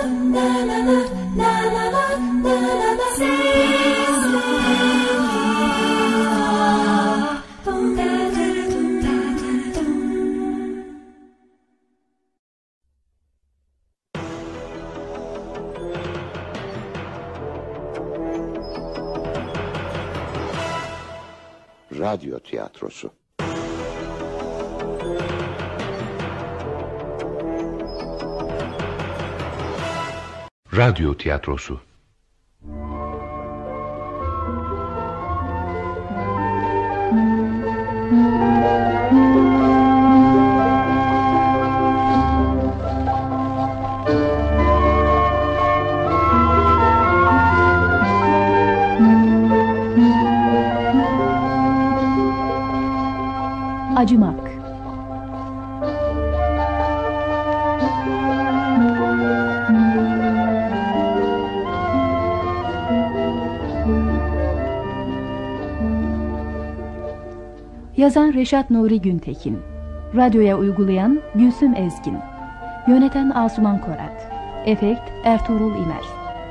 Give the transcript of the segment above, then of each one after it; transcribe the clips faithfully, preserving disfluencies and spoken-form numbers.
Radyo tiyatrosu. Radyo tiyatrosu. Acımak. Yazan Reşat Nuri Güntekin, radyoya uygulayan Gülsüm Ezgin, yöneten Asuman Korat, efekt Ertuğrul İmer.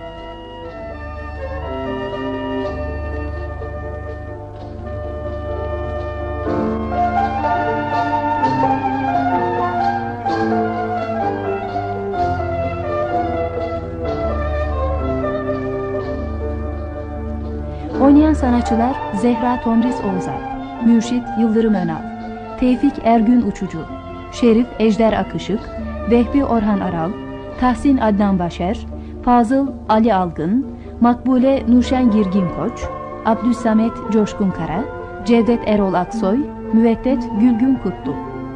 Oynayan sanatçılar Zehra Tomris Oğuzay, Mürşit Yıldırım Önal, Tevfik Ergün Uçucu, Şerif Ejder Akışık, Vehbi Orhan Aral, Tahsin Adnan Başer, Fazıl Ali Algın, Makbule Nurşen Girgin Koç, Abdülsamet Coşkun Kara, Cevdet Erol Aksoy, Müveddet Gülgün Kutlu.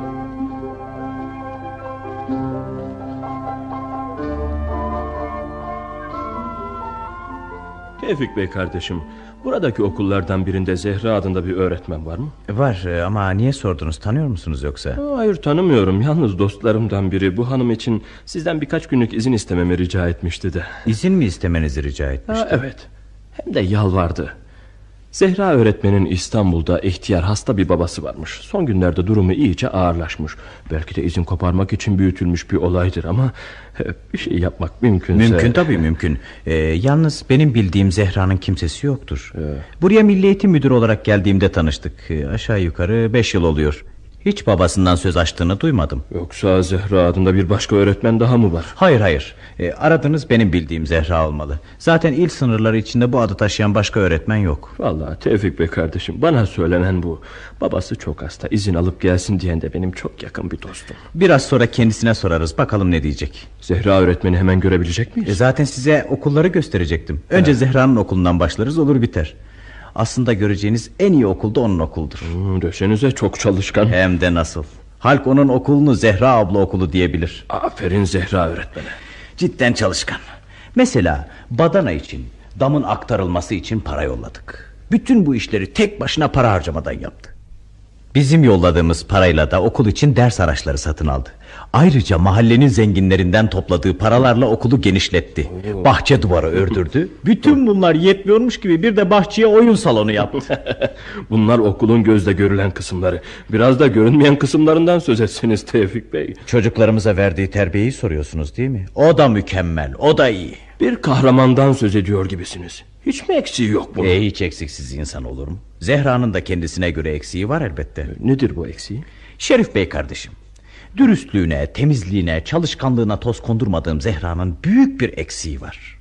Tevfik Bey kardeşim, buradaki okullardan birinde Zehra adında bir öğretmen var mı? Var ama niye sordunuz, tanıyor musunuz yoksa? Hayır, tanımıyorum, yalnız dostlarımdan biri bu hanım için sizden birkaç günlük izin istememi rica etmişti de. İzin mi istemenizi rica etmişti? Ha, evet, hem de yalvardı. Zehra öğretmenin İstanbul'da ihtiyar hasta bir babası varmış. Son günlerde durumu iyice ağırlaşmış. Belki de izin koparmak için büyütülmüş bir olaydır ama bir şey yapmak mümkünse... Mümkün tabii mümkün. Ee, yalnız benim bildiğim Zehra'nın kimsesi yoktur. Evet. Buraya Milli Eğitim Müdürü olarak geldiğimde tanıştık. Ee, aşağı yukarı beş yıl oluyor. Hiç babasından söz açtığını duymadım. Yoksa Zehra adında bir başka öğretmen daha mı var? Hayır hayır. E, aradığınız benim bildiğim Zehra olmalı. Zaten il sınırları içinde bu adı taşıyan başka öğretmen yok. Vallahi Tevfik Bey kardeşim, bana söylenen bu. Babası çok hasta, izin alıp gelsin diyen de benim çok yakın bir dostum. Biraz sonra kendisine sorarız, bakalım ne diyecek. Zehra öğretmeni hemen görebilecek miyiz? E, zaten size okulları gösterecektim. Önce evet. Zehra'nın okulundan başlarız, olur biter. Aslında göreceğiniz en iyi okul da onun okuludur. Hmm, desenize çok çalışkan. Hem de nasıl. Halk onun okulunu Zehra abla okulu diyebilir. Aferin Zehra öğretmene. Cidden çalışkan. Mesela badana için, damın aktarılması için para yolladık. Bütün bu işleri tek başına para harcamadan yaptı. Bizim yolladığımız parayla da okul için ders araçları satın aldı. Ayrıca mahallenin zenginlerinden topladığı paralarla okulu genişletti. Bahçe duvarı ördürdü. Bütün bunlar yetmiyormuş gibi bir de bahçeye oyun salonu yaptı. Bunlar okulun gözle görülen kısımları. Biraz da görünmeyen kısımlarından söz etseniz Tevfik Bey. Çocuklarımıza verdiği terbiyeyi soruyorsunuz değil mi? O da mükemmel, o da iyi. Bir kahramandan söz ediyor gibisiniz. Hiç mi eksiği yok bunun? E, hiç eksiksiz insan olur mu? Zehra'nın da kendisine göre eksiği var elbette. Nedir bu eksiği? Şerif Bey kardeşim, dürüstlüğüne, temizliğine, çalışkanlığına toz kondurmadığım Zehra'nın büyük bir eksiği var.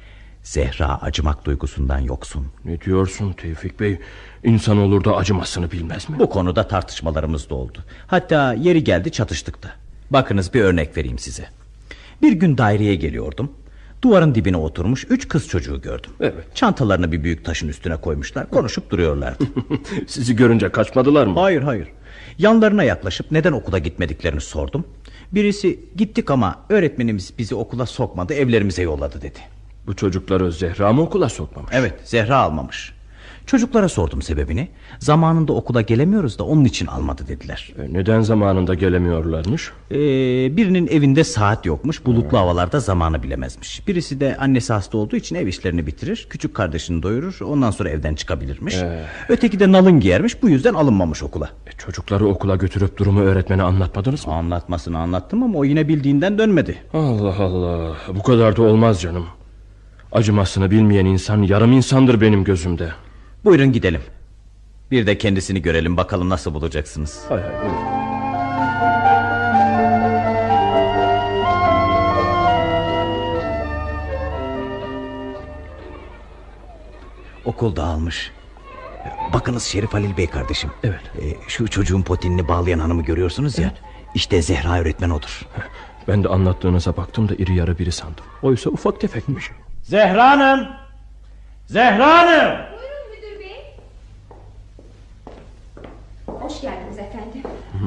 Zehra acımak duygusundan yoksun. Ne diyorsun Tevfik Bey? İnsan olur da acımasını bilmez mi? Bu konuda tartışmalarımız da oldu. Hatta yeri geldi çatıştık da. Bakınız bir örnek vereyim size. Bir gün daireye geliyordum. Duvarın dibine oturmuş üç kız çocuğu gördüm. Evet. Çantalarını bir büyük taşın üstüne koymuşlar, konuşup duruyorlardı. Sizi görünce kaçmadılar mı? Hayır hayır. Yanlarına yaklaşıp neden okula gitmediklerini sordum. Birisi gittik ama öğretmenimiz bizi okula sokmadı, evlerimize yolladı dedi. Bu çocukları Zehra mı okula sokmamış? Evet, Zehra almamış. Çocuklara sordum sebebini. Zamanında okula gelemiyoruz da onun için almadı dediler. E, neden zamanında gelemiyorlarmış? Ee, birinin evinde saat yokmuş, bulutlu havalarda zamanı bilemezmiş. Birisi de annesi hasta olduğu için ev işlerini bitirir, küçük kardeşini doyurur, ondan sonra evden çıkabilirmiş. Ee... Öteki de nalın giyermiş, bu yüzden alınmamış okula. E, çocukları okula götürüp durumu öğretmene anlatmadınız mı? Anlatmasını anlattım ama o yine bildiğinden dönmedi. Allah Allah, bu kadar da olmaz canım. Acımasını bilmeyen insan yarım insandır benim gözümde. Buyurun gidelim. Bir de kendisini görelim, bakalım nasıl bulacaksınız. Hay hay, buyurun. Okul dağılmış. Bakınız Şerif Halil Bey kardeşim. Evet. Ee, şu çocuğun potinini bağlayan hanımı görüyorsunuz ya. Evet. İşte Zehra öğretmen odur. Ben de anlattığınıza baktım da iri yarı biri sandım. Oysa ufak tefekmiş. Zehra Hanım! Zehra Hanım! Buyurun müdür bey. Hoş geldiniz efendim.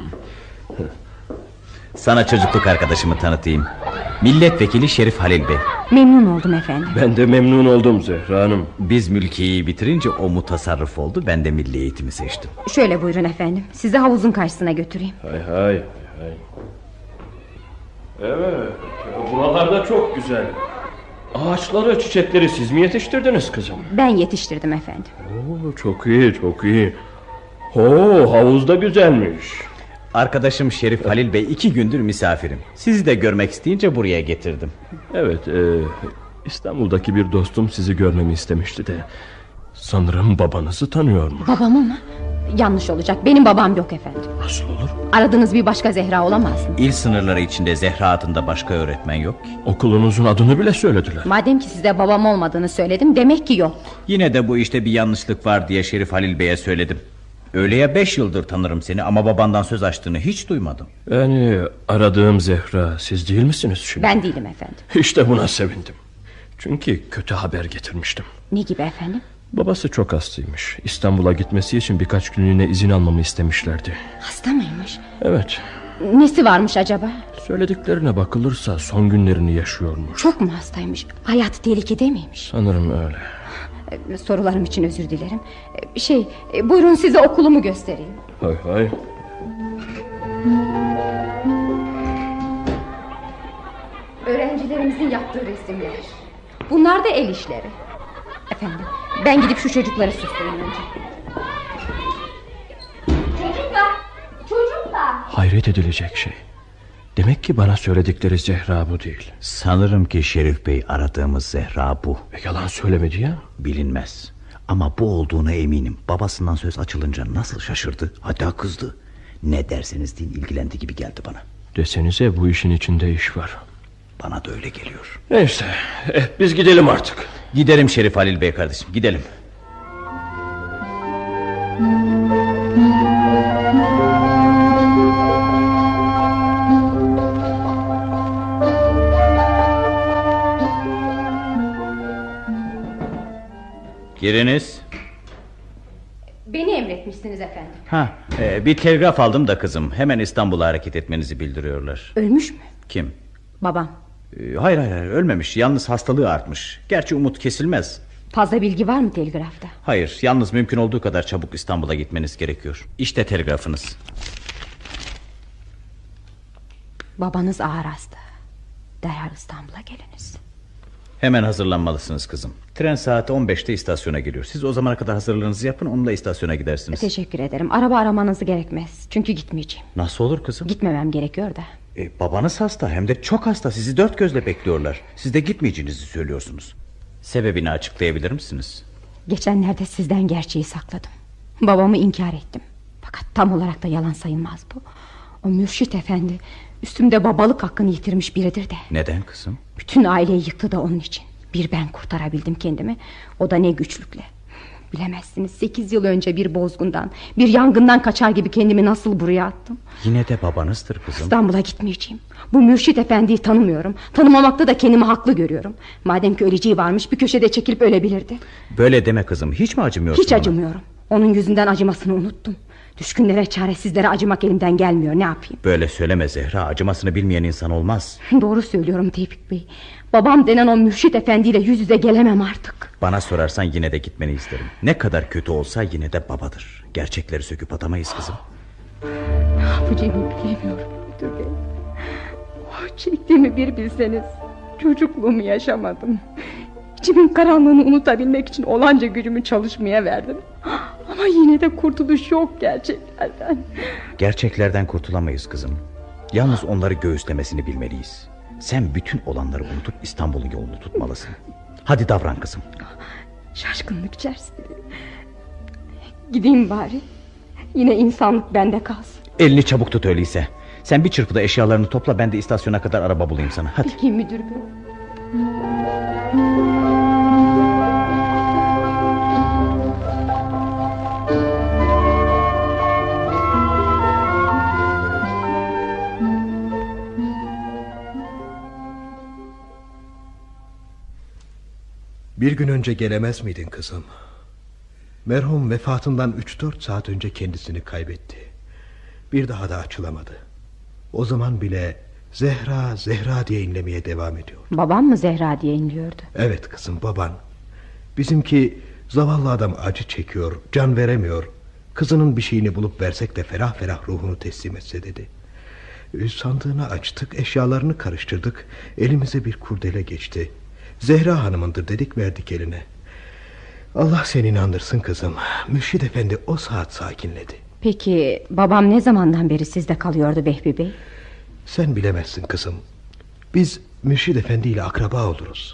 Sana çocukluk arkadaşımı tanıtayım. Milletvekili Şerif Halil Bey. Memnun oldum efendim. Ben de memnun oldum Zehra Hanım. Biz mülkiyeyi bitirince o mutasarrıf oldu. Ben de milli eğitimi seçtim. Şöyle buyurun efendim. Sizi havuzun karşısına götüreyim. Hay hay hay. Evet, buralarda çok güzel. Ağaçları, çiçekleri siz mi yetiştirdiniz kızım? Ben yetiştirdim efendim. Oo, çok iyi, çok iyi. Oo, havuz da güzelmiş. Arkadaşım Şerif Halil Bey iki gündür misafirim. Sizi de görmek isteyince buraya getirdim. Evet, e, İstanbul'daki bir dostum sizi görmemi istemişti de sanırım babanızı tanıyormuş. Babamı mı? Yanlış olacak, benim babam yok efendim. Nasıl olur? Aradığınız bir başka Zehra olamaz mı? İl sınırları içinde Zehra adında başka öğretmen yok ki. Okulunuzun adını bile söylediler. Madem ki size babam olmadığını söyledim, demek ki yok. Yine de bu işte bir yanlışlık var diye Şerif Halil Bey'e söyledim. Öyle ya, beş yıldır tanırım seni ama babandan söz açtığını hiç duymadım. Yani aradığım Zehra siz değil misiniz şimdi? Ben değilim efendim. İşte buna sevindim. Çünkü kötü haber getirmiştim. Ne gibi efendim? Babası çok hastaymış. İstanbul'a gitmesi için birkaç günlüğüne izin almamı istemişlerdi. Hasta mıymış? Evet. Nesi varmış acaba? Söylediklerine bakılırsa son günlerini yaşıyormuş. Çok mu hastaymış? Hayatı tehlikede miymiş? Sanırım öyle. Sorularım için özür dilerim. Şey, buyurun size okulumu göstereyim. Hay hay. Öğrencilerimizin yaptığı resimler. Bunlar da el işleri. Efendim, ben gidip şu çocukları susturayım önce. Çocuklar, çocuklar. Hayret edilecek şey. Demek ki bana söyledikleri Zehra bu değil. Sanırım ki Şerif Bey aradığımız Zehra bu. E, yalan söylemedi ya. Bilinmez. Ama bu olduğuna eminim. Babasından söz açılınca nasıl şaşırdı, hatta kızdı. Ne derseniz deyin, ilgilendi gibi geldi bana. Desenize bu işin içinde iş var. Bana da öyle geliyor. Neyse, eh, biz gidelim artık. Gidelim Şerif Halil Bey kardeşim, gidelim. Giriniz. Beni emretmişsiniz efendim. Ha, e, bir telgraf aldım da kızım. Hemen İstanbul'a hareket etmenizi bildiriyorlar. Ölmüş mü? Kim? Babam. E, hayır hayır ölmemiş. Yalnız hastalığı artmış. Gerçi umut kesilmez. Fazla bilgi var mı telgrafta? Hayır, yalnız mümkün olduğu kadar çabuk İstanbul'a gitmeniz gerekiyor. İşte telgrafınız. Babanız ağır hasta. Derhal İstanbul'a geliniz. Hemen hazırlanmalısınız kızım. Tren saati on beşte istasyona geliyor. Siz o zamana kadar hazırlığınızı yapın, onunla istasyona gidersiniz. Teşekkür ederim. Araba aramanızı gerekmez. Çünkü gitmeyeceğim. Nasıl olur kızım? Gitmemem gerekiyor da. E, babanız hasta, hem de çok hasta. Sizi dört gözle bekliyorlar. Siz de gitmeyeceğinizi söylüyorsunuz. Sebebini açıklayabilir misiniz? Geçenlerde sizden gerçeği sakladım. Babamı inkar ettim. Fakat tam olarak da yalan sayılmaz bu. O Mürşit Efendi üstümde babalık hakkını yitirmiş biridir de. Neden kızım? Bütün aileyi yıktı da onun için. Bir ben kurtarabildim kendimi. O da ne güçlükle. Bilemezsiniz, sekiz yıl önce bir bozgundan, bir yangından kaçar gibi kendimi nasıl buraya attım. Yine de babanızdır kızım. İstanbul'a gitmeyeceğim. Bu Mürşit Efendi'yi tanımıyorum. Tanımamakta da kendimi haklı görüyorum. Madem ki öleceği varmış, bir köşede çekilip ölebilirdi. Böyle deme kızım, hiç mi acımıyorsun Hiç ona? acımıyorum. Onun yüzünden acımasını unuttum. Düşkünlere, çaresizlere acımak elimden gelmiyor, ne yapayım? Böyle söyleme Zehra, acımasını bilmeyen insan olmaz. Doğru söylüyorum Tevfik Bey. Babam denen o Mürşit efendiyle yüz yüze gelemem artık. Bana sorarsan yine de gitmeni isterim. Ne kadar kötü olsa yine de babadır. Gerçekleri söküp atamayız kızım. Ne yapacağımı bilemiyorum müdür bey. Oh, çektiğimi bir bilseniz. Çocukluğumu yaşamadım. İçimin karanlığını unutabilmek için olanca gücümü çalışmaya verdim. Ama yine de kurtuluş yok gerçeklerden. Gerçeklerden kurtulamayız kızım. Yalnız onları göğüslemesini bilmeliyiz. Sen bütün olanları unutup İstanbul'un yolunu tutmalısın. Hadi davran kızım. Şaşkınlık içerisindeyim. Gideyim bari. Yine insanlık bende kalsın. Elini çabuk tut öyleyse. Sen bir çırpıda eşyalarını topla, ben de istasyona kadar araba bulayım sana. Hadi. Peki müdür bey. Bir gün önce gelemez miydin kızım? Merhum vefatından üç dört saat önce kendisini kaybetti. Bir daha da açılamadı. O zaman bile Zehra, Zehra diye inlemeye devam ediyor. Babam mı Zehra diye inliyordu? Evet kızım, baban. Bizimki zavallı adam acı çekiyor, can veremiyor. Kızının bir şeyini bulup versek de ferah ferah ruhunu teslim etse dedi. Sandığını açtık, eşyalarını karıştırdık. Elimize bir kurdele geçti. Zehra hanımındır dedik, verdik eline. Allah seni inandırsın kızım, Mürşit efendi o saat sakinledi. Peki babam ne zamandan beri sizde kalıyordu Vehbi Bey? Sen bilemezsin kızım. Biz Mürşit efendi ile akraba oluruz.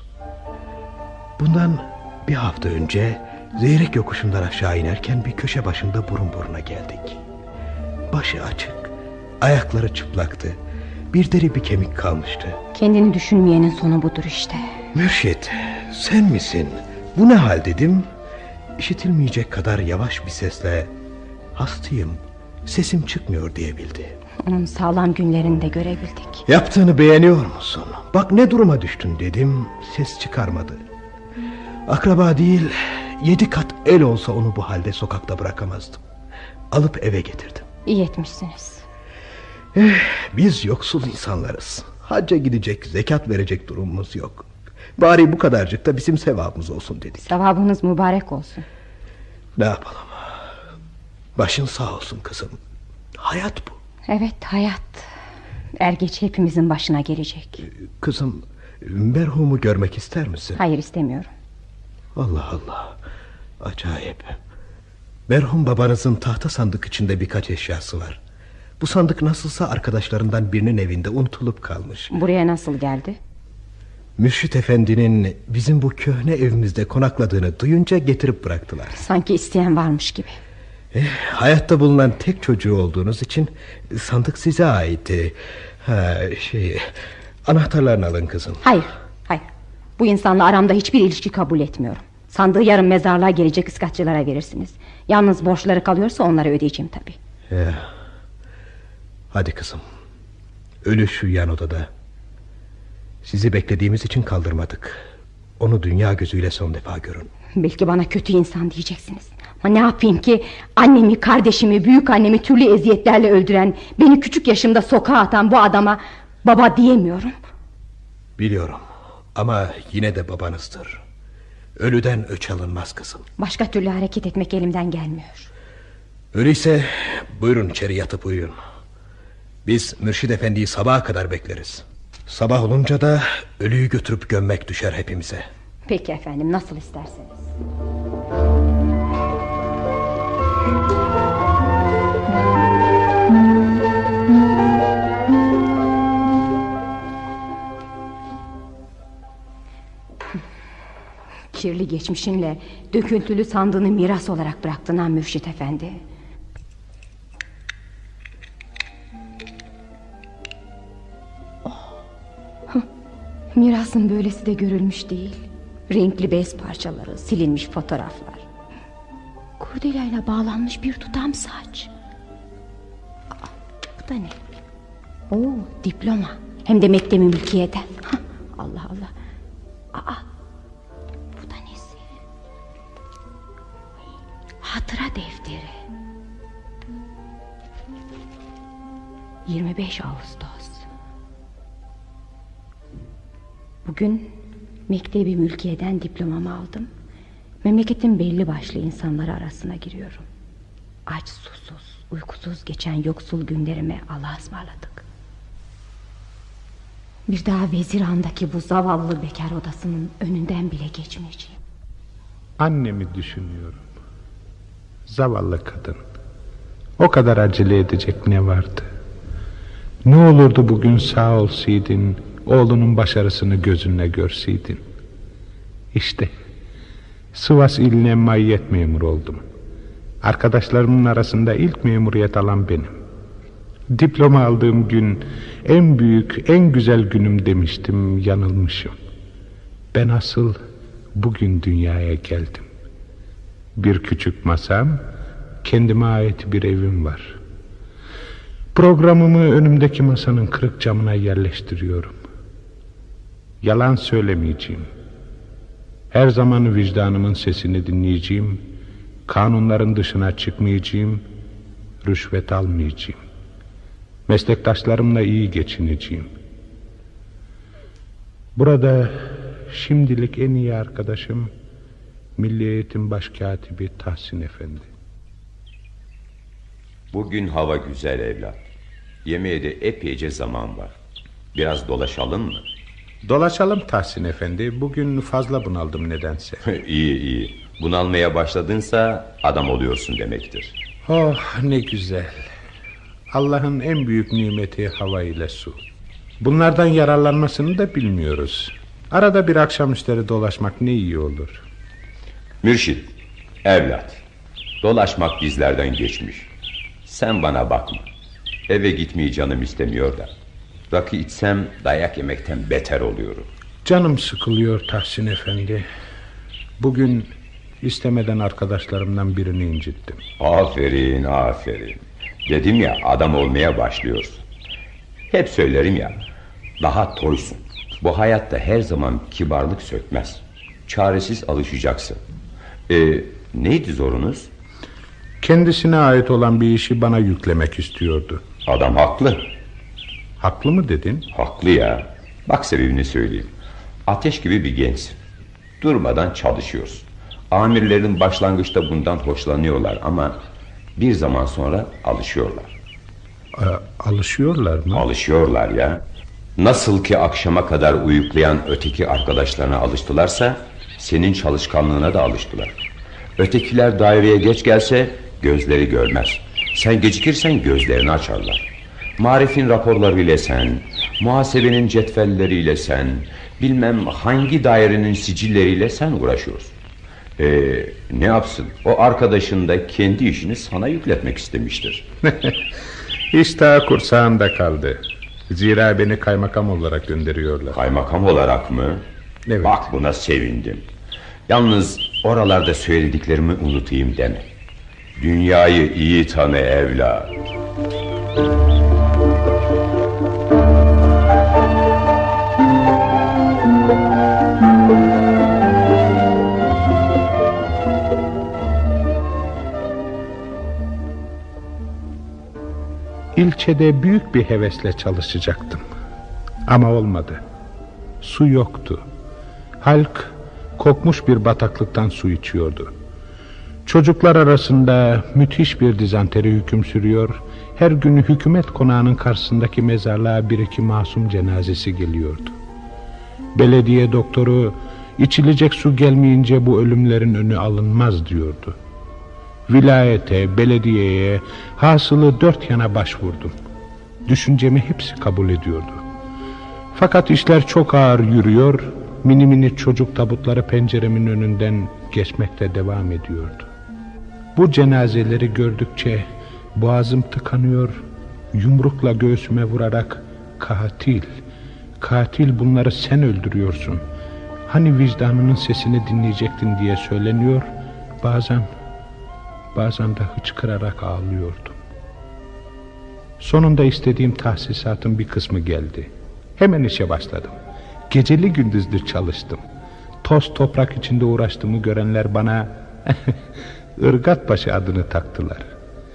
Bundan bir hafta önce Zeyrek yokuşundan aşağı inerken bir köşe başında burun buruna geldik. Başı açık, ayakları çıplaktı. Bir deri bir kemik kalmıştı. Kendini düşünmeyenin sonu budur işte. Mürşit, sen misin? Bu ne hal dedim. İşitilmeyecek kadar yavaş bir sesle hastayım, sesim çıkmıyor diyebildi. Onun sağlam günlerini de görebildik. Yaptığını beğeniyor musun? Bak ne duruma düştün dedim, ses çıkarmadı. Akraba değil, yedi kat el olsa onu bu halde sokakta bırakamazdım. Alıp eve getirdim. İyi etmişsiniz. Eh, biz yoksul insanlarız. Hacca gidecek, zekat verecek durumumuz yok. Bari bu kadarcık da bizim sevabımız olsun dedik. Sevabınız mübarek olsun. Ne yapalım? Başın sağ olsun kızım. Hayat bu. Evet, hayat. Er geç hepimizin başına gelecek. Kızım, merhumu görmek ister misin? Hayır, istemiyorum. Allah Allah, acayip. Merhum babanızın tahta sandık içinde birkaç eşyası var. Bu sandık nasılsa arkadaşlarından birinin evinde unutulup kalmış. Buraya nasıl geldi? Mürşit efendinin bizim bu köhne evimizde konakladığını duyunca getirip bıraktılar. Sanki isteyen varmış gibi. eh, Hayatta bulunan tek çocuğu olduğunuz için sandık size aitti. Ha, şey, anahtarlarını alın kızım. Hayır, hayır. Bu insanla aramda hiçbir ilişki kabul etmiyorum. Sandığı yarın mezarlığa gelecek ıskatçılara verirsiniz. Yalnız borçları kalıyorsa onlara ödeyeceğim tabii. Ya. Hadi kızım. Ölü şu yan odada. Sizi beklediğimiz için kaldırmadık. Onu dünya gözüyle son defa görün. Belki bana kötü insan diyeceksiniz. Ama ne yapayım ki, annemi, kardeşimi, büyük annemi türlü eziyetlerle öldüren, beni küçük yaşımda sokağa atan bu adama baba diyemiyorum. Biliyorum ama yine de babanızdır. Ölüden öç alınmaz kızım. Başka türlü hareket etmek elimden gelmiyor. Öyleyse buyurun içeri yatıp uyuyun. Biz Mürşit efendiyi sabaha kadar bekleriz. Sabah olunca da ölüyü götürüp gömmek düşer hepimize. Peki efendim, nasıl isterseniz. Kirli geçmişinle döküntülü sandığını miras olarak bıraktın ha Mürşit efendi. Mirasın böylesi de görülmüş değil. Renkli bez parçaları, silinmiş fotoğraflar. Kurdelayla bağlanmış bir tutam saç. Aa, bu da ne? Oo, diploma. Hem de mektebi mülkiyeden. Hah, Allah Allah. Aa, bu da nesi? Hatıra defteri. beş Ağustos. Bugün mektebi mülkiyeden diplomamı aldım. Memleketin belli başlı insanları arasına giriyorum. Aç, susuz, uykusuz geçen yoksul günlerime Allah'a ısmarladık. Bir daha Veziran'daki bu zavallı bekar odasının önünden bile geçmeyeceğim. Annemi düşünüyorum. Zavallı kadın. O kadar acele edecek ne vardı? Ne olurdu bugün sağ olsaydın, oğlunun başarısını gözünle görseydin. İşte Sivas iline maiyet memuru oldum. Arkadaşlarımın arasında ilk memuriyet alan benim. Diploma aldığım gün en büyük, en güzel günüm demiştim, yanılmışım. Ben asıl bugün dünyaya geldim. Bir küçük masam, kendime ait bir evim var. Programımı önümdeki masanın kırık camına yerleştiriyorum. Yalan söylemeyeceğim. Her zaman vicdanımın sesini dinleyeceğim. Kanunların dışına çıkmayacağım. Rüşvet almayacağım. Meslektaşlarımla iyi geçineceğim. Burada şimdilik en iyi arkadaşım Milli Eğitim Başkatibi Tahsin Efendi. Bugün hava güzel evlat. Yemeğe de epeyce zaman var. Biraz dolaşalım mı? Dolaşalım Tahsin Efendi. Bugün fazla bunaldım nedense. İyi iyi. Bunalmaya başladınsa adam oluyorsun demektir. Oh ne güzel. Allah'ın en büyük nimeti hava ile su. Bunlardan yararlanmasını da bilmiyoruz. Arada bir akşamüstleri dolaşmak ne iyi olur. Mürşit, evlat, dolaşmak bizlerden geçmiş. Sen bana bakma. Eve gitmeyi canım istemiyor da. Rakı içsem dayak yemekten beter oluyorum. Canım sıkılıyor Tahsin Efendi. Bugün istemeden arkadaşlarımdan birini incittim. Aferin aferin. Dedim ya, adam olmaya başlıyorsun. Hep söylerim ya, daha toysun. Bu hayatta her zaman kibarlık sökmez. Çaresiz alışacaksın. Ee, neydi zorunuz? Kendisine ait olan bir işi bana yüklemek istiyordu. Adam haklı. Haklı mı dedin? Haklı ya. Bak sebebini söyleyeyim. Ateş gibi bir gençsin. Durmadan çalışıyorsun. Amirlerin başlangıçta bundan hoşlanıyorlar ama bir zaman sonra alışıyorlar. Ee, alışıyorlar mı? Alışıyorlar ya. Nasıl ki akşama kadar uyuklayan öteki arkadaşlarına alıştılarsa senin çalışkanlığına da alıştılar. Ötekiler daireye geç gelse gözleri görmez. Sen gecikirsen gözlerini açarlar. Marifin raporlarıyla sen, muhasebenin cetvelleriyle sen, bilmem hangi dairenin sicilleriyle sen uğraşıyorsun. Ee, ne yapsın? O arkadaşın da kendi işini sana yükletmek istemiştir. İş daha kursağında kaldı. Zira beni kaymakam olarak gönderiyorlar. Kaymakam olarak mı? Evet. Bak buna sevindim. Yalnız oralarda söylediklerimi unutayım deme. Dünyayı iyi tanı evlat. İlçede büyük bir hevesle çalışacaktım. Ama olmadı. Su yoktu. Halk kokmuş bir bataklıktan su içiyordu. Çocuklar arasında müthiş bir dizanteri hüküm sürüyor. Her gün hükümet konağının karşısındaki mezarlığa bir iki masum cenazesi geliyordu. Belediye doktoru içilecek su gelmeyince bu ölümlerin önü alınmaz diyordu. Vilayete, belediyeye, hasılı dört yana başvurdum. Düşüncemi hepsi kabul ediyordu. Fakat işler çok ağır yürüyor, mini mini çocuk tabutları penceremin önünden geçmekte devam ediyordu. Bu cenazeleri gördükçe boğazım tıkanıyor, yumrukla göğsüme vurarak katil, katil bunları sen öldürüyorsun. Hani vicdanının sesini dinleyecektin diye söyleniyor, bazen... Bazen de hıçkırarak ağlıyordum. Sonunda istediğim tahsisatın bir kısmı geldi. Hemen işe başladım. Geceli gündüzlü çalıştım. Toz toprak içinde uğraştığımı görenler bana Irgatbaşı adını taktılar.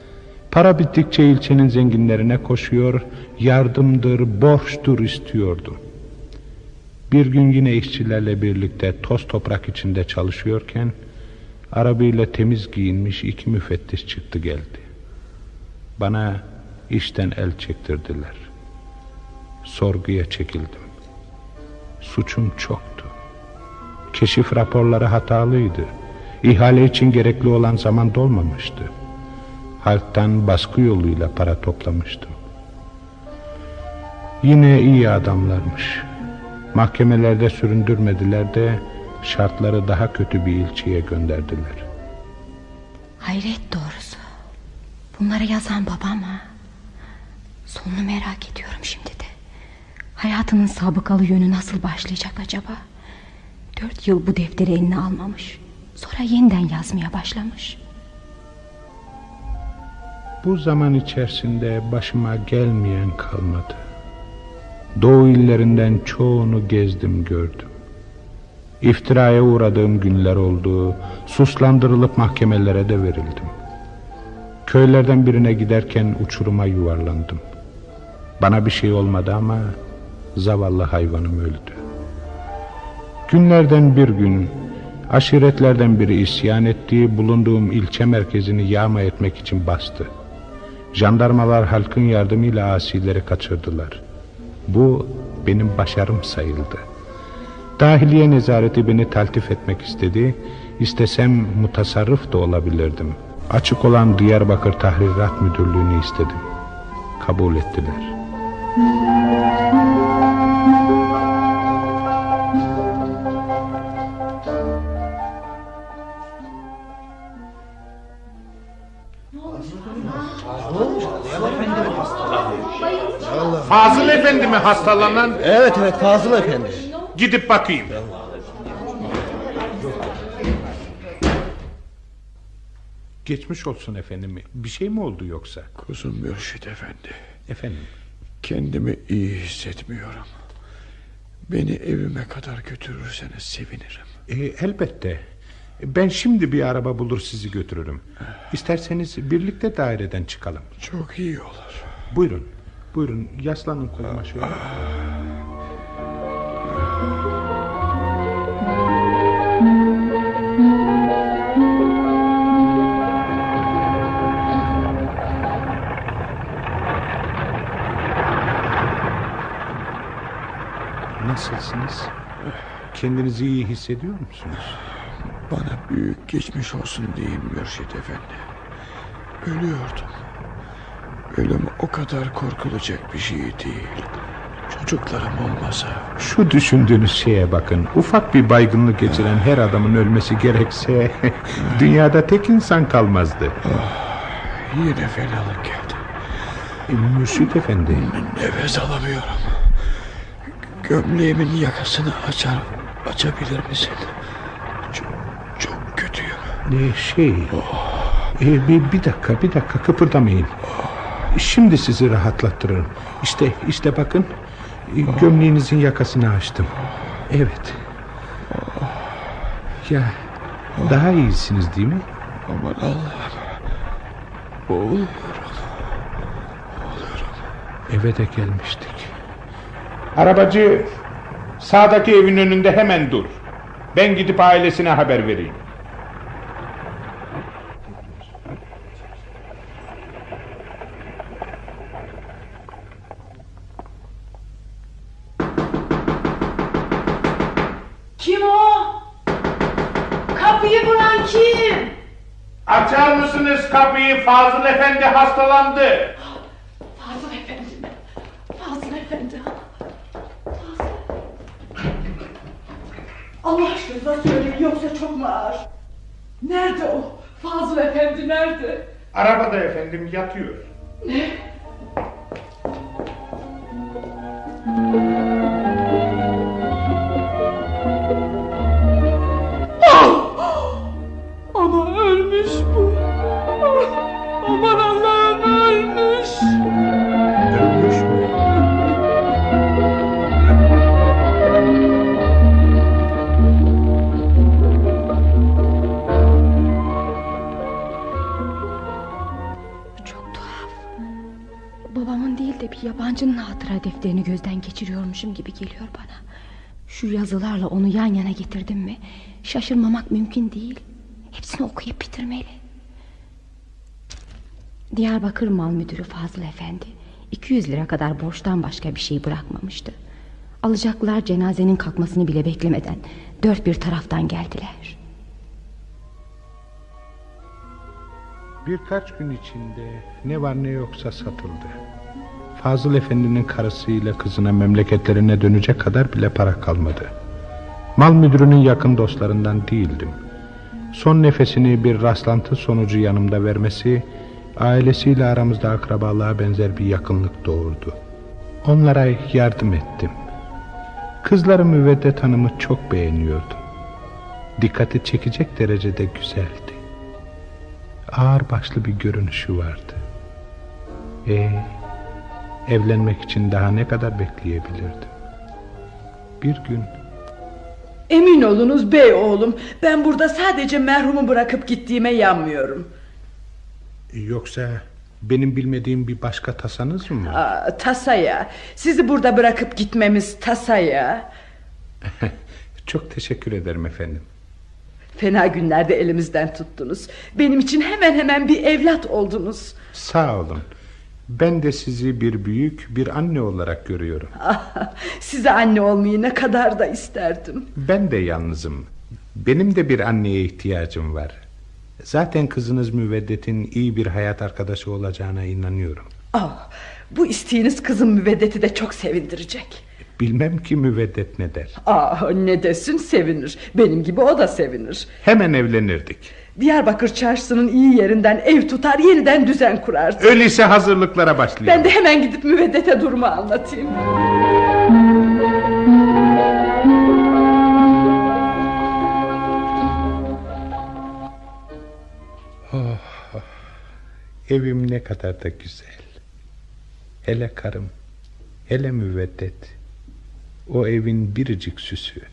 Para bittikçe ilçenin zenginlerine koşuyor, yardımdır, borçtur istiyordum. Bir gün yine işçilerle birlikte toz toprak içinde çalışıyorken arabıyla temiz giyinmiş iki müfettiş çıktı geldi. Bana işten el çektirdiler. Sorguya çekildim. Suçum çoktu. Keşif raporları hatalıydı. İhale için gerekli olan zaman dolmamıştı. Halktan baskı yoluyla para toplamıştım. Yine iyi adamlarmış. Mahkemelerde süründürmediler de şartları daha kötü bir ilçeye gönderdiler. Hayret doğrusu. Bunları yazan babam ha. Sonunu merak ediyorum şimdi de. Hayatının sabıkalı yönü nasıl başlayacak acaba? Dört yıl bu defteri eline almamış. Sonra yeniden yazmaya başlamış. Bu zaman içerisinde başıma gelmeyen kalmadı. Doğu illerinden çoğunu gezdim gördüm. İftiraya uğradığım günler oldu. Suslandırılıp mahkemelere de verildim. Köylerden birine giderken uçuruma yuvarlandım. Bana bir şey olmadı ama zavallı hayvanım öldü. Günlerden bir gün aşiretlerden biri isyan etti, bulunduğum ilçe merkezini yağma etmek için bastı. Jandarmalar halkın yardımıyla asileri kaçırdılar. Bu benim başarım sayıldı. Dahiliye nezareti beni taltif etmek istedi. İstesem mutasarrıf da olabilirdim. Açık olan Diyarbakır Tahrirat Müdürlüğü'nü istedim. Kabul ettiler. Fazıl Efendi mi hastalanan? Evet evet Fazıl Efendi. Gidip bakayım. Geçmiş olsun efendim. Bir şey mi oldu yoksa? Kuzum Mürşit Efendi. Efendim? Kendimi iyi hissetmiyorum. Beni evime kadar götürürseniz sevinirim. E, elbette. Ben şimdi bir araba bulur sizi götürürüm. İsterseniz birlikte daireden çıkalım. Çok iyi olur. Buyurun. Buyurun yaslanın koluma şöyle. Nasılsınız? Kendinizi iyi hissediyor musunuz? Bana büyük geçmiş olsun deyin Mürşit Efendi. Ölüyordum. Ölüm o kadar korkulacak bir şey değil. Çocuklarım olmasa. Şu düşündüğünüz şeye bakın. Ufak bir baygınlık geçiren her adamın ölmesi gerekse dünyada tek insan kalmazdı. Oh, yine fenalık geldi. E, Mürşit Efendi. Nefes alamıyorum. Gömleğimin yakasını açar, açabilir misin? Çok, çok kötüyüm. E, şey oh. e, bir, bir dakika bir dakika kıpırdamayın. Oh. Şimdi sizi rahatlattırırım. İşte işte bakın oh. gömleğinizin yakasını açtım. Evet. Oh. Ya oh. daha iyisiniz değil mi? Aman Allah'ım. Boğuluyorum. Boğuluyorum. Eve de gelmiştik. Arabacı, sağdaki evin önünde hemen dur. Ben gidip ailesine haber vereyim. Kim o? Kapıyı vuran kim? Açar mısınız kapıyı? Fazıl Efendi hastalandı. Fazıl Efendi mi? Fazıl Efendi. Allah aşkına söyleyin yoksa çok mu ağır? Nerede o? Fazıl Efendi nerede? Arabada efendim yatıyor. Ne? Ama ölmüş bu. Aman Allah'ım ölmüş. Ölmüş mü? Çok tuhaf. yabancının hatıra defterini gözden geçiriyormuşum gibi geliyor bana. Şu yazılarla onu yan yana getirdim mi şaşırmamak mümkün değil. Hepsini okuyup bitirmeli. Diyarbakır Mal Müdürü Fazıl Efendi iki yüz lira kadar borçtan başka bir şey bırakmamıştı. Alacaklar cenazenin kalkmasını bile beklemeden dört bir taraftan geldiler. Birkaç gün içinde ne var ne yoksa satıldı. Fazıl Efendi'nin karısıyla kızına memleketlerine dönecek kadar bile para kalmadı. Mal müdürünün yakın dostlarından değildim. Son nefesini bir rastlantı sonucu yanımda vermesi, ailesiyle aramızda akrabalığa benzer bir yakınlık doğurdu. Onlara yardım ettim. Kızları Müveddet Hanım'ı çok beğeniyordum. Dikkati çekecek derecede güzeldi. Ağırbaşlı bir görünüşü vardı. Ee, evlenmek için daha ne kadar bekleyebilirdim? Bir gün... Emin olunuz bey oğlum, ben burada sadece merhumu bırakıp gittiğime yanmıyorum. Yoksa benim bilmediğim bir başka tasanız mı var? Aa, tasaya. Sizi burada bırakıp gitmemiz tasaya. Çok teşekkür ederim efendim. Fena günlerde elimizden tuttunuz. Benim için hemen hemen bir evlat oldunuz. Sağ olun. Ben de sizi bir büyük, bir anne olarak görüyorum. Ah, size anne olmayı ne kadar da isterdim. Ben de yalnızım. Benim de bir anneye ihtiyacım var. Zaten kızınız Müveddet'in iyi bir hayat arkadaşı olacağına inanıyorum. Ah, bu isteğiniz kızım Müveddet'i de çok sevindirecek. Bilmem ki Müveddet ne der. Ah, ne desin, sevinir. Benim gibi o da sevinir. Hemen evlenirdik. Diyarbakır çarşısının iyi yerinden ev tutar, yeniden düzen kurardı. Öyleyse hazırlıklara başlayalım. Ben de hemen gidip Müveddet'e durumu anlatayım. Oh, oh. Evim ne kadar da güzel. Hele karım, hele Müveddet. O evin biricik süsü.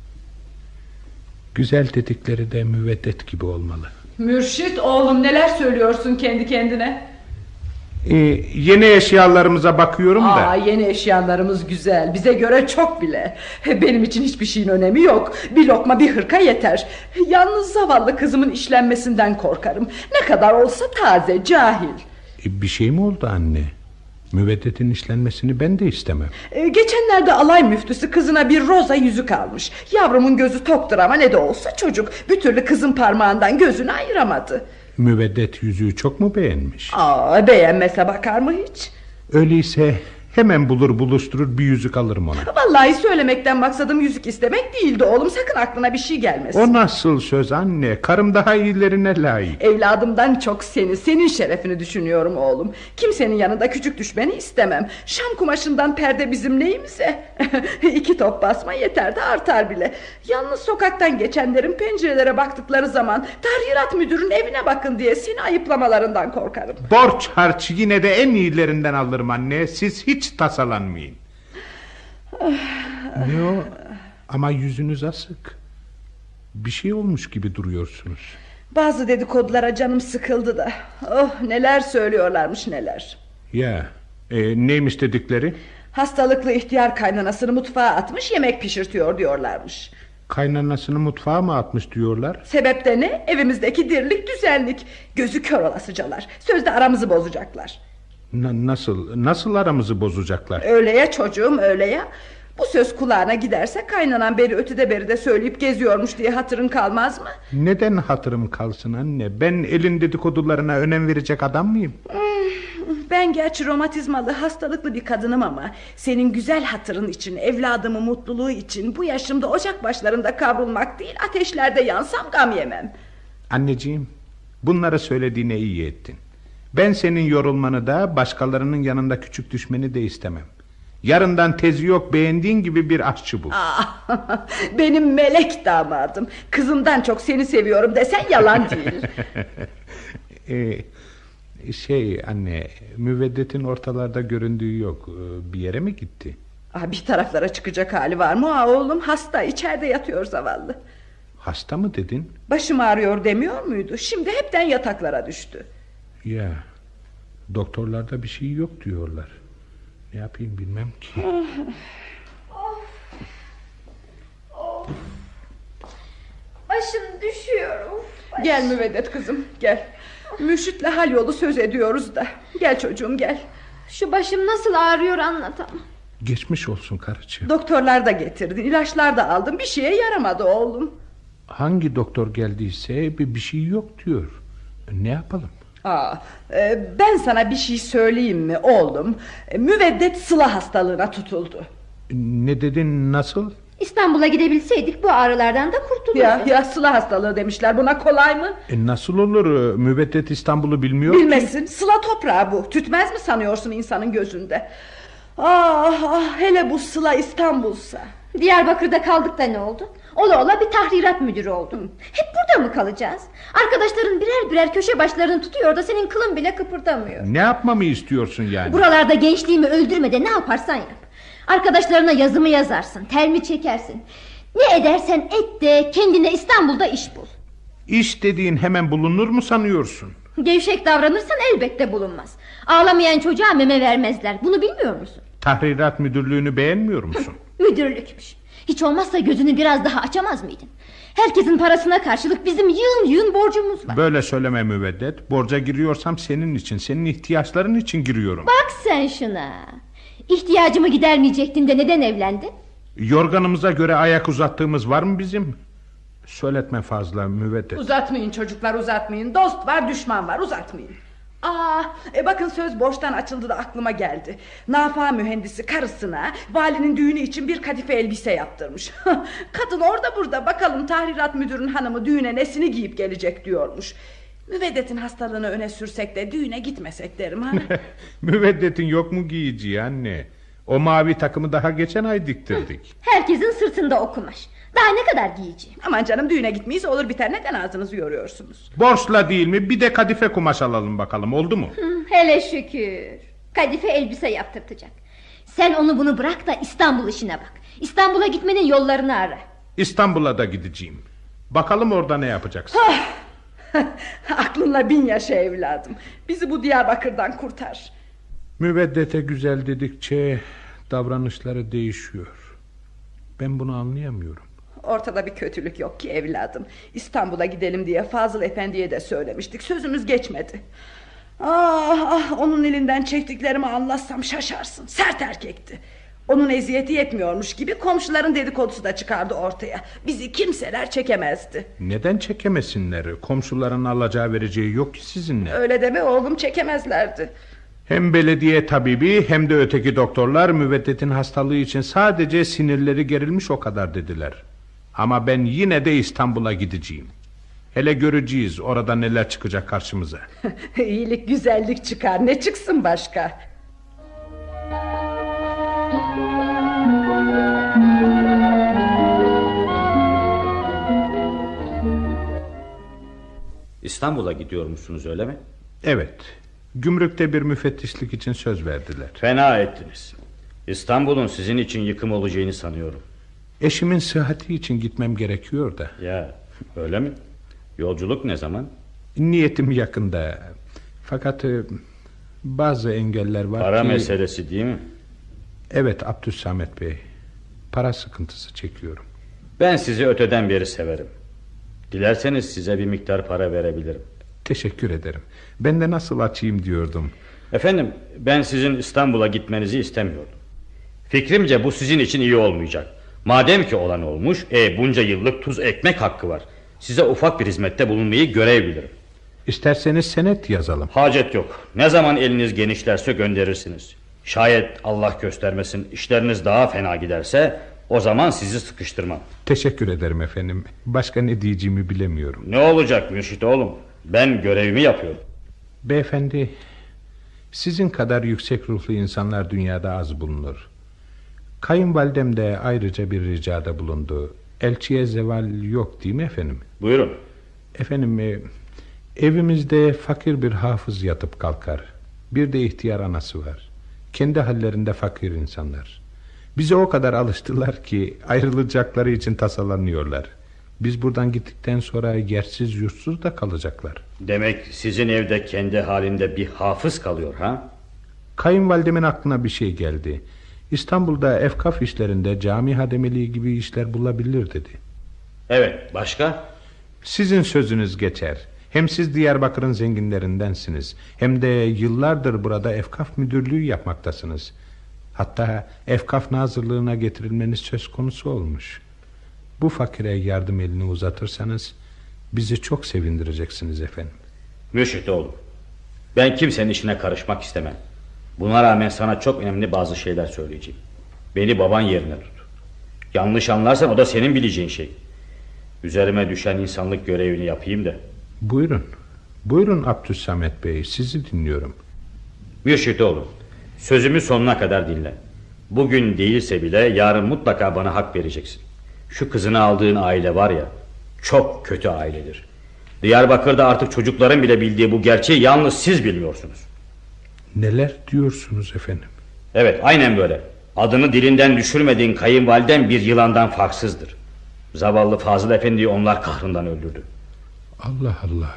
Güzel dedikleri de Müveddet gibi olmalı. Mürşit oğlum, neler söylüyorsun kendi kendine? Ee, yeni eşyalarımıza bakıyorum da. Aa, yeni eşyalarımız güzel, bize göre çok bile. Benim için hiçbir şeyin önemi yok. Bir lokma bir hırka yeter. Yalnız zavallı kızımın işlenmesinden korkarım. Ne kadar olsa taze, cahil. Ee, bir şey mi oldu anne? Müveddet'in işlenmesini ben de istemem. Ee, geçenlerde alay müftüsü kızına bir roza yüzük almış. Yavrumun gözü toktur ama ne de olsa çocuk. Bir türlü kızın parmağından gözünü ayıramadı. Müveddet yüzüğü çok mu beğenmiş? Aa, beğenmese bakar mı hiç? Öyleyse hemen bulur buluşturur bir yüzük alırım ona. Vallahi söylemekten maksadım yüzük istemek değildi oğlum. Sakın aklına bir şey gelmesin. O nasıl söz anne? Karım daha iyilerine layık. Evladımdan çok seni, senin şerefini düşünüyorum oğlum. Kimsenin yanında küçük düşmeni istemem. Şam kumaşından perde bizim neyimize? İki top basma yeter de artar bile. Yalnız sokaktan geçenlerin pencerelere baktıkları zaman tahrirat müdürün evine bakın diye seni ayıplamalarından korkarım. Borç harç yine de en iyilerinden alırım anne. Siz hiç tasalanmayın. Ne o? Ama yüzünüz asık. Bir şey olmuş gibi duruyorsunuz. Bazı dedikodulara canım sıkıldı da. Oh, neler söylüyorlarmış neler. Ya e, neymiş dedikleri? Hastalıklı ihtiyar kaynanasını mutfağa atmış, yemek pişirtiyor diyorlarmış. Kaynanasını mutfağa mı atmış diyorlar? Sebep de ne? Evimizdeki dirlik düzenlik. Gözü kör olasıcalar. Sözde aramızı bozacaklar. Na, nasıl nasıl aramızı bozacaklar? Öyle ya çocuğum, öyle ya. Bu söz kulağına giderse kaynanan beri ötede beri de söyleyip geziyormuş diye hatırın kalmaz mı? Neden hatırım kalsın anne? Ben elin dedikodularına önem verecek adam mıyım? Ben gerçi romatizmalı, hastalıklı bir kadınım ama senin güzel hatırın için, evladımın mutluluğu için bu yaşımda ocak başlarında kavrulmak değil, ateşlerde yansam gam yemem. Anneciğim, bunları söylediğine iyi ettin. Ben senin yorulmanı da, başkalarının yanında küçük düşmeni de istemem. Yarından tezi yok, beğendiğin gibi bir aşçı bul. Ah, benim melek damadım. Kızımdan çok seni seviyorum desen yalan değil. ee, Şey anne, Müveddet'in ortalarda göründüğü yok. Bir yere mi gitti? Ah, bir taraflara çıkacak hali var mı? Ha, oğlum hasta, içeride yatıyor zavallı. Hasta mı dedin? Başım ağrıyor demiyor muydu? Şimdi hepten yataklara düştü. Ya, doktorlarda bir şey yok diyorlar. Ne yapayım bilmem ki. Of. Of. Başım düşüyor. Of, başım. Gel Müveddet kızım gel. Mürşit'le hal yolu söz ediyoruz da. Gel çocuğum gel. Şu başım nasıl ağrıyor anlatamam. Geçmiş olsun karıcığım. Doktorlar da getirdin, ilaçlar da aldım. Bir şeye yaramadı oğlum. Hangi doktor geldiyse bir, bir şey yok diyor. Ne yapalım? Aa, e, ben sana bir şey söyleyeyim mi oğlum? E, Müveddet sıla hastalığına tutuldu. Ne dedin, nasıl? İstanbul'a gidebilseydik bu ağrılardan da kurtulurduk. Ya, ya sıla hastalığı demişler, buna kolay mı? E nasıl olur? Müveddet İstanbul'u bilmiyor Bilmesin, ki. sıla toprağı bu. Tütmez mi sanıyorsun insanın gözünde? Ah, ah hele bu sıla İstanbul'sa. Diyarbakır'da kaldık da ne oldu? Ola ola bir tahrirat müdürü oldum. Hep burada mı kalacağız? Arkadaşların birer birer köşe başlarını tutuyor da senin kılın bile kıpırdamıyor. Ne yapmamı istiyorsun yani? Buralarda gençliğimi öldürme de ne yaparsan yap. Arkadaşlarına yazımı yazarsın, telmi çekersin. Ne edersen et de kendine İstanbul'da iş bul. İş dediğin hemen bulunur mu sanıyorsun? Gevşek davranırsan elbette bulunmaz. Ağlamayan çocuğa meme vermezler. Bunu bilmiyor musun? Tahrirat müdürlüğünü beğenmiyor musun? Müdürlükmüş. Hiç olmazsa gözünü biraz daha açamaz mıydın? Herkesin parasına karşılık bizim yığın yığın borcumuz var. Böyle söyleme Müveddet. Borca giriyorsam senin için, senin ihtiyaçların için giriyorum. Bak sen şuna. İhtiyacımı gidermeyecektin de neden evlendin? Yorganımıza göre ayak uzattığımız var mı bizim? Söyletme fazla Müveddet. Uzatmayın çocuklar, uzatmayın. Dost var, düşman var, uzatmayın. Aa, e bakın söz borçtan açıldı da aklıma geldi. Nafa mühendisi karısına valinin düğünü için bir kadife elbise yaptırmış. Kadın orada burada, bakalım tahrirat müdürün hanımı düğüne nesini giyip gelecek diyormuş. Müveddet'in hastalığını öne sürsek de düğüne gitmesek derim ha. Müveddet'in yok mu giyeceği anne? O mavi takımı daha geçen ay diktirdik. Herkesin sırtında o kumaş. Daha ne kadar giyeceğim? Aman canım, düğüne gitmeyiz olur biter, neden ağzınızı yoruyorsunuz? Borçla değil mi? Bir de kadife kumaş alalım bakalım, oldu mu? Hı, hele şükür. Kadife elbise yaptırtacak. Sen onu bunu bırak da İstanbul işine bak. İstanbul'a gitmenin yollarını ara. İstanbul'a da gideceğim. Bakalım orada ne yapacaksın? Aklınla bin yaşa evladım. Bizi bu Diyarbakır'dan kurtar. Müveddete güzel dedikçe davranışları değişiyor. Ben bunu anlayamıyorum. Ortada bir kötülük yok ki evladım. İstanbul'a gidelim diye Fazıl Efendi'ye de söylemiştik. Sözümüz geçmedi. Ah ah, onun elinden çektiklerimi anlatsam şaşarsın. Sert erkekti. Onun eziyeti yetmiyormuş gibi komşuların dedikodusu da çıkardı ortaya. Bizi kimseler çekemezdi. Neden çekemesinler? Komşuların alacağı vereceği yok ki sizinle. Öyle deme oğlum, çekemezlerdi. Hem belediye tabibi hem de öteki doktorlar Müveddet'in hastalığı için sadece sinirleri gerilmiş o kadar dediler. Ama ben yine de İstanbul'a gideceğim. Hele göreceğiz orada neler çıkacak karşımıza. İyilik güzellik çıkar, ne çıksın başka? İstanbul'a gidiyormuşsunuz öyle mi? Evet. Gümrükte bir müfettişlik için söz verdiler. Fena ettiniz. İstanbul'un sizin için yıkım olacağını sanıyorum. Eşimin sıhhati için gitmem gerekiyor da. Ya öyle mi? Yolculuk ne zaman? Niyetim yakında. Fakat e, bazı engeller var. Para ki... meselesi değil mi? Evet Abdülsamet Bey. Para sıkıntısı çekiyorum. Ben sizi öteden beri severim. Dilerseniz size bir miktar para verebilirim. Teşekkür ederim. Ben de nasıl açayım diyordum. Efendim, ben sizin İstanbul'a gitmenizi istemiyordum. Fikrimce bu sizin için iyi olmayacak. Madem ki olan olmuş, e, bunca yıllık tuz ekmek hakkı var. Size ufak bir hizmette bulunmayı görev bilirim. İsterseniz senet yazalım. Hacet yok. Ne zaman eliniz genişlerse gönderirsiniz. Şayet Allah göstermesin işleriniz daha fena giderse o zaman sizi sıkıştırmam. Teşekkür ederim efendim. Başka ne diyeceğimi bilemiyorum. Ne olacak Mürşit oğlum? Ben görevimi yapıyorum. Beyefendi, sizin kadar yüksek ruhlu insanlar dünyada az bulunur. Kayınvalidem de ayrıca bir ricada bulundu. Elçiye zeval yok değil mi efendim? Buyurun. Efendim, e, evimizde fakir bir hafız yatıp kalkar. Bir de ihtiyar anası var. Kendi hallerinde fakir insanlar. Bize o kadar alıştılar ki ayrılacakları için tasalanıyorlar. Biz buradan gittikten sonra yersiz yurtsuz da kalacaklar. Demek sizin evde kendi halinde bir hafız kalıyor ha? Kayınvalidemin aklına bir şey geldi. İstanbul'da efkaf işlerinde cami hademeliği gibi işler bulabilir dedi. Evet, başka? Sizin sözünüz geçer. Hem siz Diyarbakır'ın zenginlerindensiniz, hem de yıllardır burada efkaf müdürlüğü yapmaktasınız. Hatta efkaf nazırlığına getirilmeniz söz konusu olmuş. Bu fakire yardım elini uzatırsanız bizi çok sevindireceksiniz efendim. Mürşit oğlum, ben kimsenin işine karışmak istemem. Buna rağmen sana çok önemli bazı şeyler söyleyeceğim. Beni baban yerine tut. Yanlış anlarsan o da senin bileceğin şey. Üzerime düşen insanlık görevini yapayım da. Buyurun. Buyurun Abdülsamet Bey, sizi dinliyorum. Mürşit oğlum, sözümü sonuna kadar dinle. Bugün değilse bile yarın mutlaka bana hak vereceksin. Şu kızını aldığın aile var ya, çok kötü ailedir. Diyarbakır'da artık çocukların bile bildiği bu gerçeği yalnız siz bilmiyorsunuz. Neler diyorsunuz efendim? Evet, aynen böyle. Adını dilinden düşürmediğin kayınvaliden bir yılandan farksızdır. Zavallı Fazıl Efendi'yi onlar kahrından öldürdü. Allah Allah.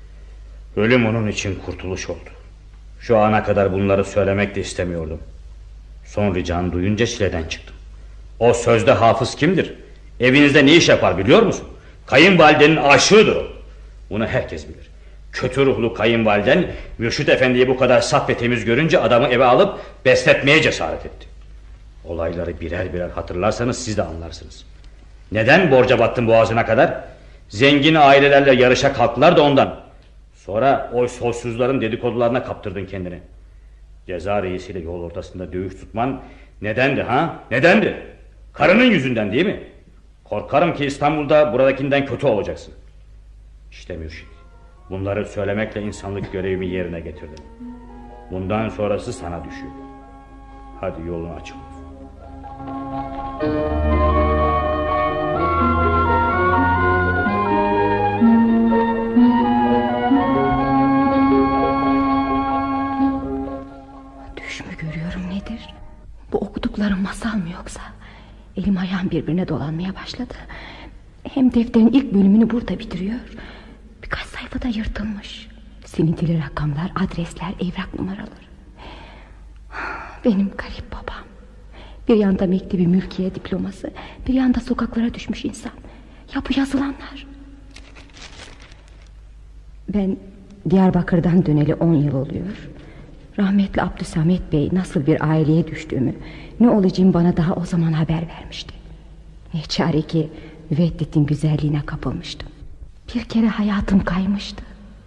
Ölüm onun için kurtuluş oldu. Şu ana kadar bunları söylemek de istemiyordum. Son ricanı duyunca çileden çıktım. O sözde hafız kimdir? Evinizde ne iş yapar biliyor musun? Kayınvalidenin aşığıdır o. Bunu herkes bilir. Kötü ruhlu kayınvaliden Mürşit Efendi'yi bu kadar saf ve temiz görünce adamı eve alıp besletmeye cesaret etti. Olayları birer birer hatırlarsanız siz de anlarsınız. Neden borca battın boğazına kadar? Zengin ailelerle yarışa kalktılar da ondan. Sonra o soysuzların dedikodularına kaptırdın kendini. Ceza reisiyle yol ortasında dövüş tutman nedendi ha? Nedendi? Karının yüzünden değil mi? Korkarım ki İstanbul'da buradakinden kötü olacaksın. İşte Mürşit, bunları söylemekle insanlık görevimi yerine getirdim. Bundan sonrası sana düşüyor. Hadi yolun açık olsun. Düş mü görüyorum nedir? Bu okuduklarım masal mı yoksa? Elim ayağım birbirine dolanmaya başladı. Hem defterin ilk bölümünü burada bitiriyor. Birkaç sayfada yırtılmış. Silintili rakamlar, adresler, evrak numaraları. Benim garip babam. Bir yanda mektebi mülkiye diploması, bir yanda sokaklara düşmüş insan. Ya bu yazılanlar? Ben Diyarbakır'dan döneli on yıl oluyor. Rahmetli Abdülsamet Bey nasıl bir aileye düştüğümü, ne olacağım bana daha o zaman haber vermişti. Ne çare ki Müveddet'in güzelliğine kapılmıştım. Bir kere hayatım kaymıştı.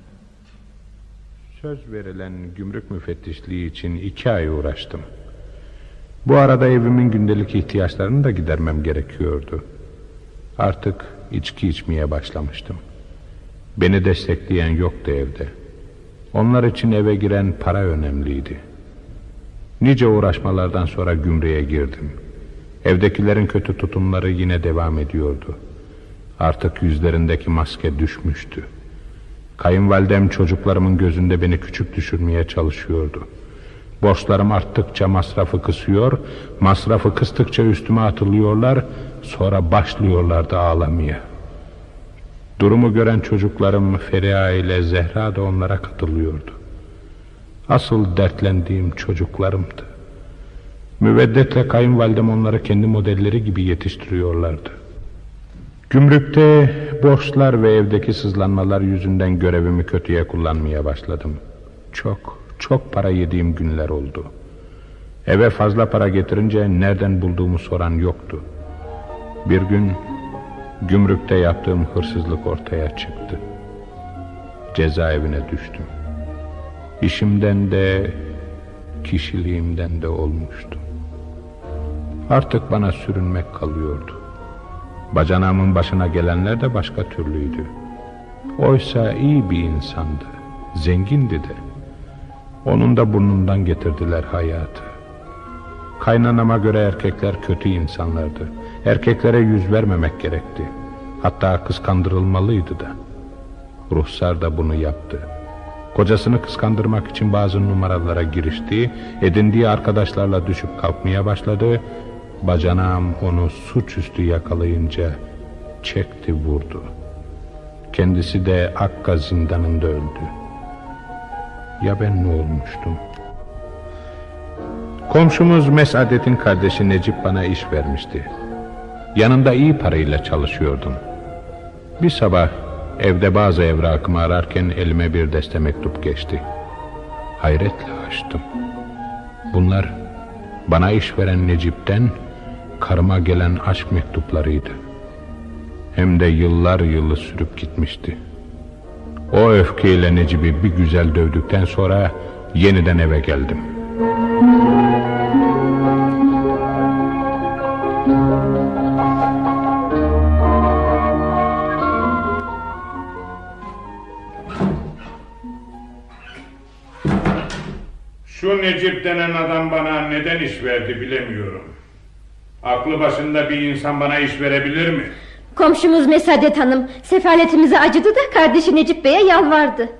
Söz verilen gümrük müfettişliği için iki ay uğraştım. Bu arada evimin gündelik ihtiyaçlarını da gidermem gerekiyordu. Artık içki içmeye başlamıştım. Beni destekleyen yoktu evde. Onlar için eve giren para önemliydi. Nice uğraşmalardan sonra gümrüğe girdim. Evdekilerin kötü tutumları yine devam ediyordu. Artık yüzlerindeki maske düşmüştü. Kayınvalidem çocuklarımın gözünde beni küçük düşürmeye çalışıyordu. Borçlarım arttıkça masrafı kısıyor, masrafı kıstıkça üstüme atılıyorlar, sonra başlıyorlardı ağlamaya. Durumu gören çocuklarım Feriha ile Zehra da onlara katılıyordu. Asıl dertlendiğim çocuklarımdı. Müveddetle kayınvalidem onları kendi modelleri gibi yetiştiriyorlardı. Gümrükte borçlar ve evdeki sızlanmalar yüzünden görevimi kötüye kullanmaya başladım. Çok, çok para yediğim günler oldu. Eve fazla para getirince nereden bulduğumu soran yoktu. Bir gün gümrükte yaptığım hırsızlık ortaya çıktı. Cezaevine düştüm. İşimden de kişiliğimden de olmuştu. Artık bana sürünmek kalıyordu. Bacanağımın başına gelenler de başka türlüydü. Oysa iyi bir insandı, zengindi de. Onun da burnundan getirdiler hayatı. Kaynanama göre erkekler kötü insanlardı. Erkeklere yüz vermemek gerekti. Hatta kıskandırılmalıydı da. Ruhsar da bunu yaptı. Kocasını kıskandırmak için bazı numaralara girişti. Edindiği arkadaşlarla düşüp kalkmaya başladı. Bacanağım onu suçüstü yakalayınca çekti vurdu. Kendisi de Akka zindanında öldü. Ya ben ne olmuştum? Komşumuz Mesadet'in kardeşi Necip bana iş vermişti. Yanında iyi parayla çalışıyordum. Bir sabah evde bazı evrakımı ararken elime bir deste mektup geçti. Hayretle açtım. Bunlar bana iş veren Necip'ten karıma gelen aşk mektuplarıydı. Hem de yıllar yılı sürüp gitmişti. O öfkeyle Necip'i bir güzel dövdükten sonra yeniden eve geldim. Şu Necip denen adam bana neden iş verdi bilemiyorum. Aklı başında bir insan bana iş verebilir mi? Komşumuz Mesadet Hanım sefaletimize acıdı da kardeşi Necip Bey'e yalvardı.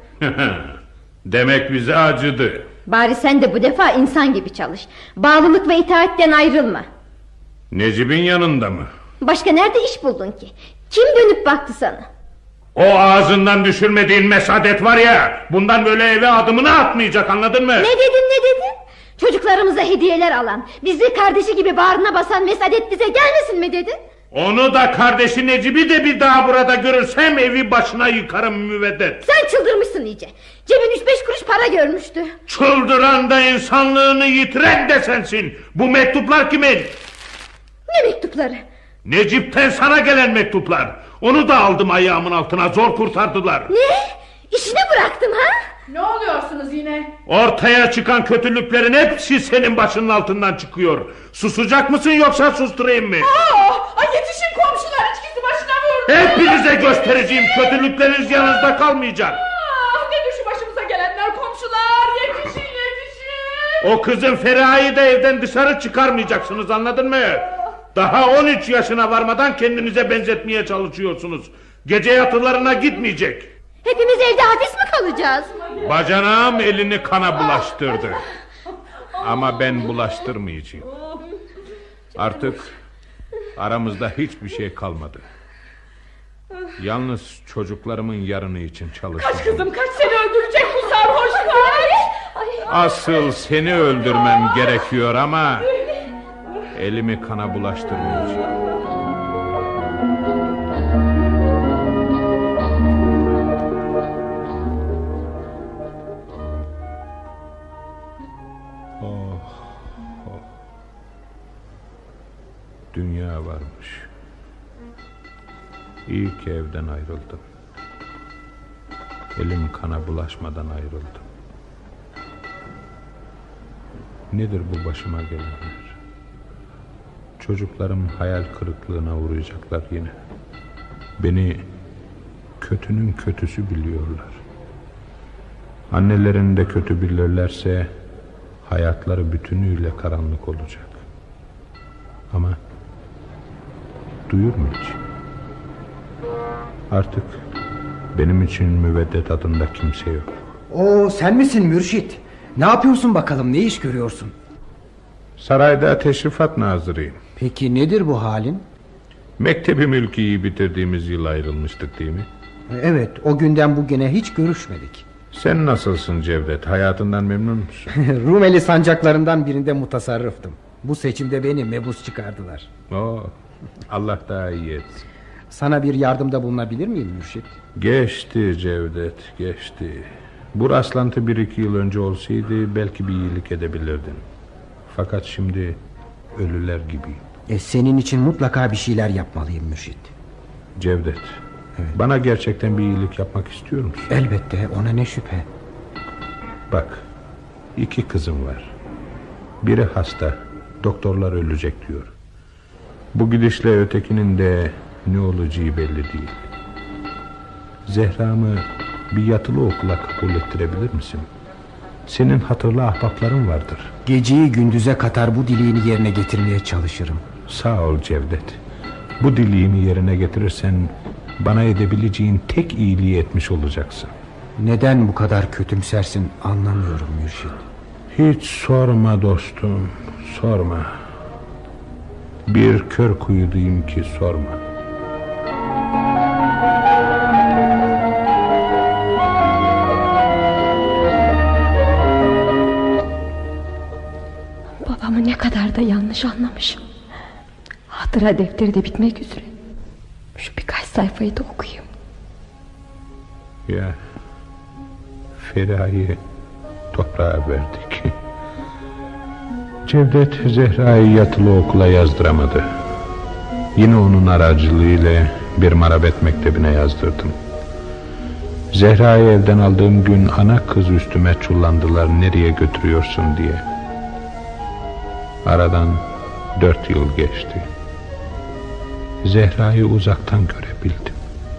Demek bize acıdı. Bari sen de bu defa insan gibi çalış. Bağlılık ve itaatten ayrılma. Necip'in yanında mı? Başka nerede iş buldun ki? Kim dönüp baktı sana? O ağzından düşürmediğin Mesadet var ya, bundan böyle eve adımını atmayacak, anladın mı? Ne dedin ne dedin? Çocuklarımıza hediyeler alan, bizi kardeşi gibi bağrına basan Mesadet bize gelmesin mi dedin? Onu da kardeşi Necip'i de bir daha burada görürsem evi başına yıkarım müveddet. Sen çıldırmışsın iyice. Cebin üç beş kuruş para görmüştü. Çıldıran da insanlığını yitiren de sensin. Bu mektuplar kimin? Ne mektupları? Necip'ten sana gelen mektuplar. Onu da aldım ayağımın altına, zor kurtardılar. Ne? İşine bıraktın ha? Ne oluyorsunuz yine? Ortaya çıkan kötülüklerin hepsi senin başının altından çıkıyor. Susacak mısın yoksa susturayım mı? Aa, ay yetişin komşular, içkisi başına vurdu. Hepinize göstereceğim, kötülükleriniz yanınızda kalmayacak. Ah, nedir şu başımıza gelenler komşular, yetişin yetişin. O kızın Feriha'yı da evden dışarı çıkarmayacaksınız, anladın mı? Daha on üç yaşına varmadan kendinize benzetmeye çalışıyorsunuz. Gece yatılarına gitmeyecek. Hepimiz evde hapis mi kalacağız? Bacanağım elini kana bulaştırdı. Ama ben bulaştırmayacağım. Artık aramızda hiçbir şey kalmadı. Yalnız çocuklarımın yarını için çalışacağım. Kaç kızım kaç, seni öldürecek bu sarhoş kaç. Asıl seni öldürmem gerekiyor ama elimi kana bulaştırmayacağım. Dünya varmış. İyi ki evden ayrıldım. Elim kana bulaşmadan ayrıldım. Nedir bu başıma gelenler? Çocuklarım hayal kırıklığına uğrayacaklar yine. Beni kötünün kötüsü biliyorlar. Annelerini de kötü bilirlerse hayatları bütünüyle karanlık olacak. Ama duyur mu hiç? Artık benim için Müveddet adında kimse yok. Oo, sen misin Mürşit? Ne yapıyorsun bakalım, ne iş görüyorsun? Sarayda teşrifat nazırıyım. Peki nedir bu halin? Mektebi mülkiyi bitirdiğimiz yıl ayrılmıştık değil mi? Evet, o günden bugüne hiç görüşmedik. Sen nasılsın Cevdet? Hayatından memnun musun? Rumeli sancaklarından birinde mutasarrıftım. Bu seçimde beni mebus çıkardılar. Oo, Allah daha iyi etsin. Sana bir yardımda bulunabilir miyim Mürşit? Geçti Cevdet, geçti. Bu rastlantı bir iki yıl önce olsaydı belki bir iyilik edebilirdin. Fakat şimdi ölüler gibiyim. E, senin için mutlaka bir şeyler yapmalıyım Mürşit. Cevdet, evet. Bana gerçekten bir iyilik yapmak istiyor musun? Elbette, ona ne şüphe. Bak, iki kızım var. Biri hasta, doktorlar ölecek diyor. Bu gidişle ötekinin de ne olacağı belli değil. Zehra'mı bir yatılı okula kabul ettirebilir misin? Senin hatırlı ahbapların vardır. Geceyi gündüze katar bu dileğini yerine getirmeye çalışırım. Sağ ol Cevdet. Bu dileğimi yerine getirirsen bana edebileceğin tek iyiliği etmiş olacaksın. Neden bu kadar kötümsersin anlamıyorum Mürşit. Hiç sorma dostum, sorma. Bir kör kuyudayım ki sorma. Babamın Ne kadar da yanlış anlamışım. Hatıra defteri de bitmek üzere. Şu birkaç sayfayı da okuyayım. Ya Feriha'yı toprağa verdik. Cevdet Zehra'yı yatılı okula yazdıramadı. Yine onun aracılığıyla bir marabet mektebine yazdırdım. Zehra'yı evden aldığım gün ana kız üstüme çullandılar, nereye götürüyorsun diye. Aradan dört yıl geçti. Zehra'yı uzaktan görebildim.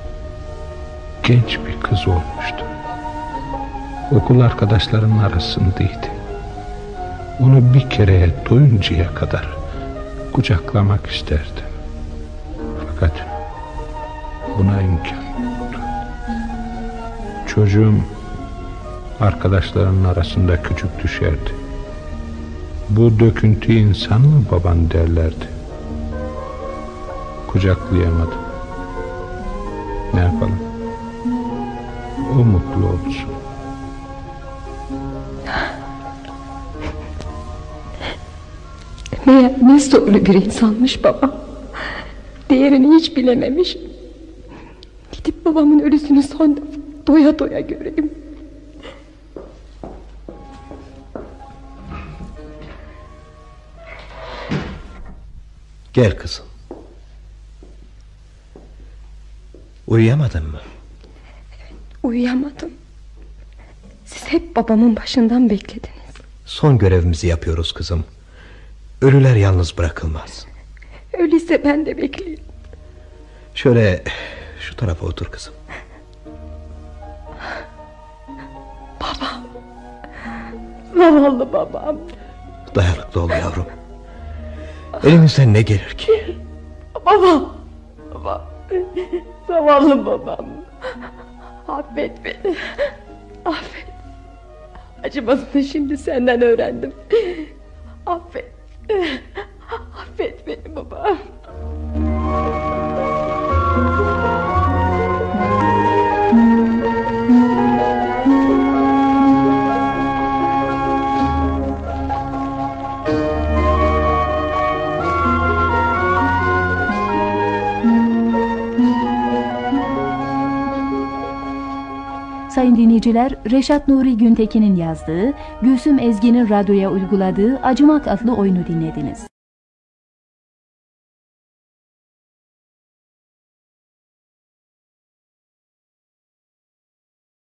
Genç bir kız olmuştu. Okul arkadaşlarının arasındaydı. Onu bir kereye doyuncaya kadar kucaklamak isterdim. Fakat buna imkan yoktu. Çocuğum arkadaşlarının arasında küçük düşerdi. Bu döküntü insan mı baban derlerdi. Kucaklayamadım. Ne yapalım? O mutlu olsun. Meğer ne zorlu bir insanmış babam. Değerini hiç bilememiş. Gidip babamın ölüsünü son defa doya doya göreyim. Gel kızım. Uyuyamadın mı? Uyuyamadım. Siz hep babamın başından beklediniz. Son görevimizi yapıyoruz kızım. Ölüler yalnız bırakılmaz. Öyleyse ben de bekleyeyim. Şöyle şu tarafa otur kızım. Babam. Zavallı babam. Dayanıklı ol yavrum. Elimizden ne gelir ki? Babam. Babam. Zavallı babam. Affet beni. Affet. Acımasını şimdi senden öğrendim. Affet. Affet beni babam. Sayın dinleyiciler, Reşat Nuri Güntekin'in yazdığı, Gülsüm Ezgi'nin radyoya uyguladığı Acımak adlı oyunu dinlediniz.